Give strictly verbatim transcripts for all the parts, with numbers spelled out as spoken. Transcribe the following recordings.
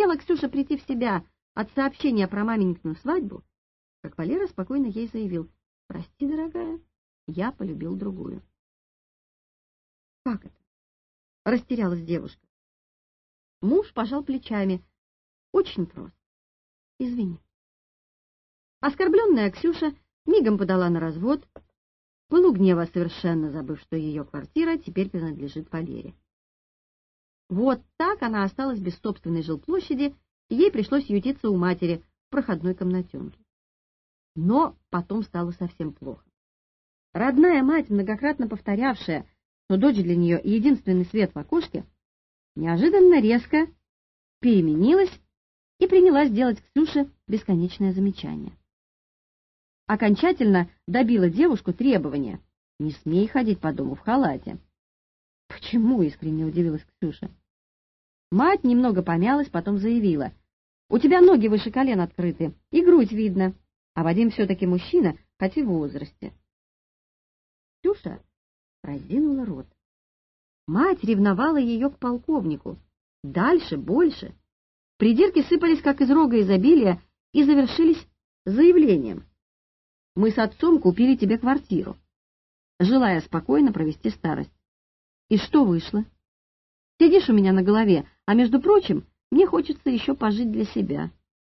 успела Ксюша прийти в себя от сообщения про маменькину свадьбу, как Валера спокойно ей заявил: «Прости, дорогая, я полюбил другую». «Как это?» — растерялась девушка. Муж пожал плечами. «Очень просто. Извини». Оскорбленная Ксюша мигом подала на развод, в пылу гнева совершенно забыв, что ее квартира теперь принадлежит Валере. Вот так она осталась без собственной жилплощади, и ей пришлось ютиться у матери в проходной комнатенке. Но потом стало совсем плохо. Родная мать, многократно повторявшая, что дочь для нее единственный свет в окошке, неожиданно резко переменилась и принялась делать Ксюше бесконечное замечание. Окончательно добила девушку требования: «Не смей ходить по дому в халате». «Почему?» — искренне удивилась Ксюша. Мать немного помялась, потом заявила: «У тебя ноги выше колен открыты, и грудь видно, а Вадим все-таки мужчина, хоть и в возрасте». Ксюша разинула рот. Мать ревновала ее к полковнику. Дальше, больше. Придирки сыпались, как из рога изобилия, и завершились заявлением: «Мы с отцом купили тебе квартиру, желая спокойно провести старость. И что вышло? Сидишь у меня на голове, а, между прочим, мне хочется еще пожить для себя».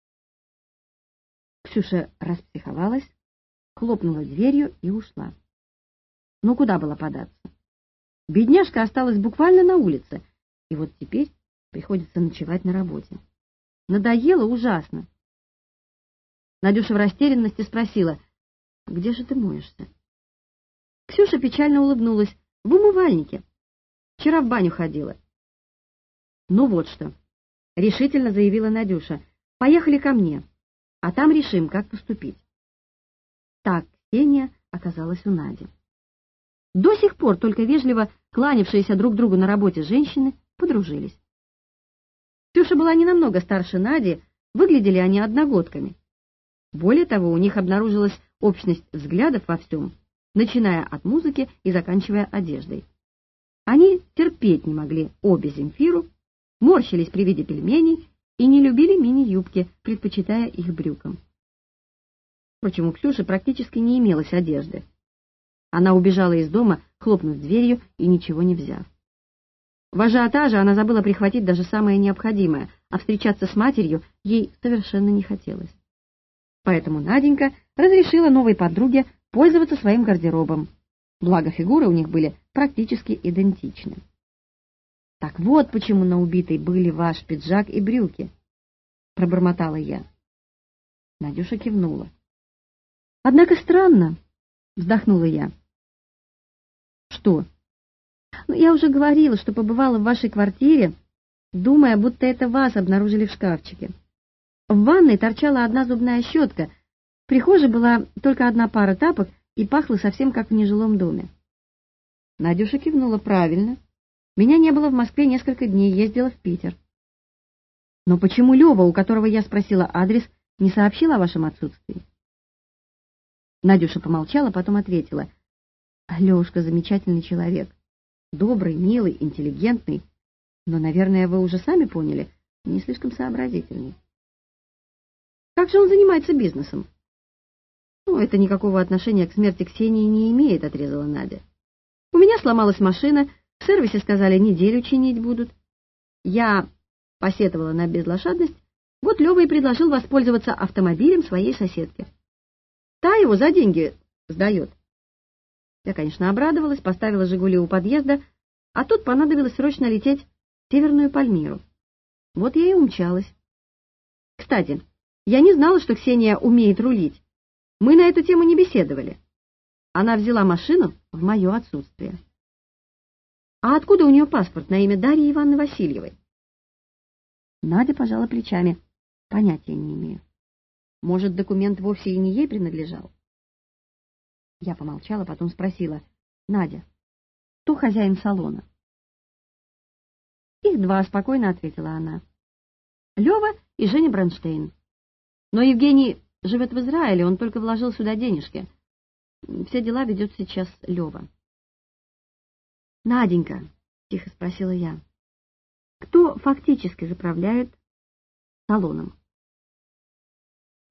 Ксюша распсиховалась, хлопнула дверью и ушла. Ну, куда было податься? Бедняжка осталась буквально на улице, и вот теперь приходится ночевать на работе. Надоело ужасно. Надюша в растерянности спросила: «Где же ты моешься?» Ксюша печально улыбнулась: «В умывальнике. Вчера в баню ходила». «Ну вот что», — решительно заявила Надюша, — «поехали ко мне, а там решим, как поступить». Так Ксения оказалась у Нади. До сих пор только вежливо кланявшиеся друг другу на работе женщины подружились. Ксюша была не намного старше Нади, выглядели они одногодками. Более того, у них обнаружилась общность взглядов во всем, начиная от музыки и заканчивая одеждой. Они терпеть не могли обе Земфиру, морщились при виде пельменей и не любили мини-юбки, предпочитая их брюкам. Впрочем, у Ксюши практически не имелось одежды. Она убежала из дома, хлопнув дверью и ничего не взяв. В ажиотаже она забыла прихватить даже самое необходимое, а встречаться с матерью ей совершенно не хотелось. Поэтому Наденька разрешила новой подруге пользоваться своим гардеробом, благо фигуры у них были практически идентичны. «Так вот почему на убитой были ваш пиджак и брюки», — пробормотала я. Надюша кивнула. «Однако странно», — вздохнула я. «Что?» «Ну, я уже говорила, что побывала в вашей квартире, думая, будто это вас обнаружили в шкафчике. В ванной торчала одна зубная щетка, в прихожей была только одна пара тапок и пахло совсем как в нежилом доме». Надюша кивнула: «Правильно. Меня не было в Москве несколько дней, ездила в Питер». «Но почему Лева, у которого я спросила адрес, не сообщил о вашем отсутствии?» Надюша помолчала, потом ответила: «Левушка замечательный человек. Добрый, милый, интеллигентный, но, наверное, вы уже сами поняли, не слишком сообразительный». «Как же он занимается бизнесом?» «Ну, это никакого отношения к смерти Ксении не имеет», — отрезала Надя. «У меня сломалась машина, в сервисе сказали, неделю чинить будут. Я посетовала на безлошадность, вот Лева и предложил воспользоваться автомобилем своей соседки. Та его за деньги сдает». Я, конечно, обрадовалась, поставила «Жигули» у подъезда, а тут понадобилось срочно лететь в Северную Пальмиру. Вот я и умчалась. Кстати, я не знала, что Ксения умеет рулить. Мы на эту тему не беседовали. Она взяла машину в мое отсутствие. А откуда у нее паспорт на имя Дарьи Ивановны Васильевой? Надя пожала плечами. Понятия не имею. Может, документ вовсе и не ей принадлежал? Я помолчала, потом спросила: «Надя, кто хозяин салона?» «Их два», — спокойно ответила она. «Лева и Женя Бронштейн. Но Евгений живет в Израиле, он только вложил сюда денежки. Все дела ведет сейчас Лева». «Наденька», — тихо спросила я, — «кто фактически заправляет салоном.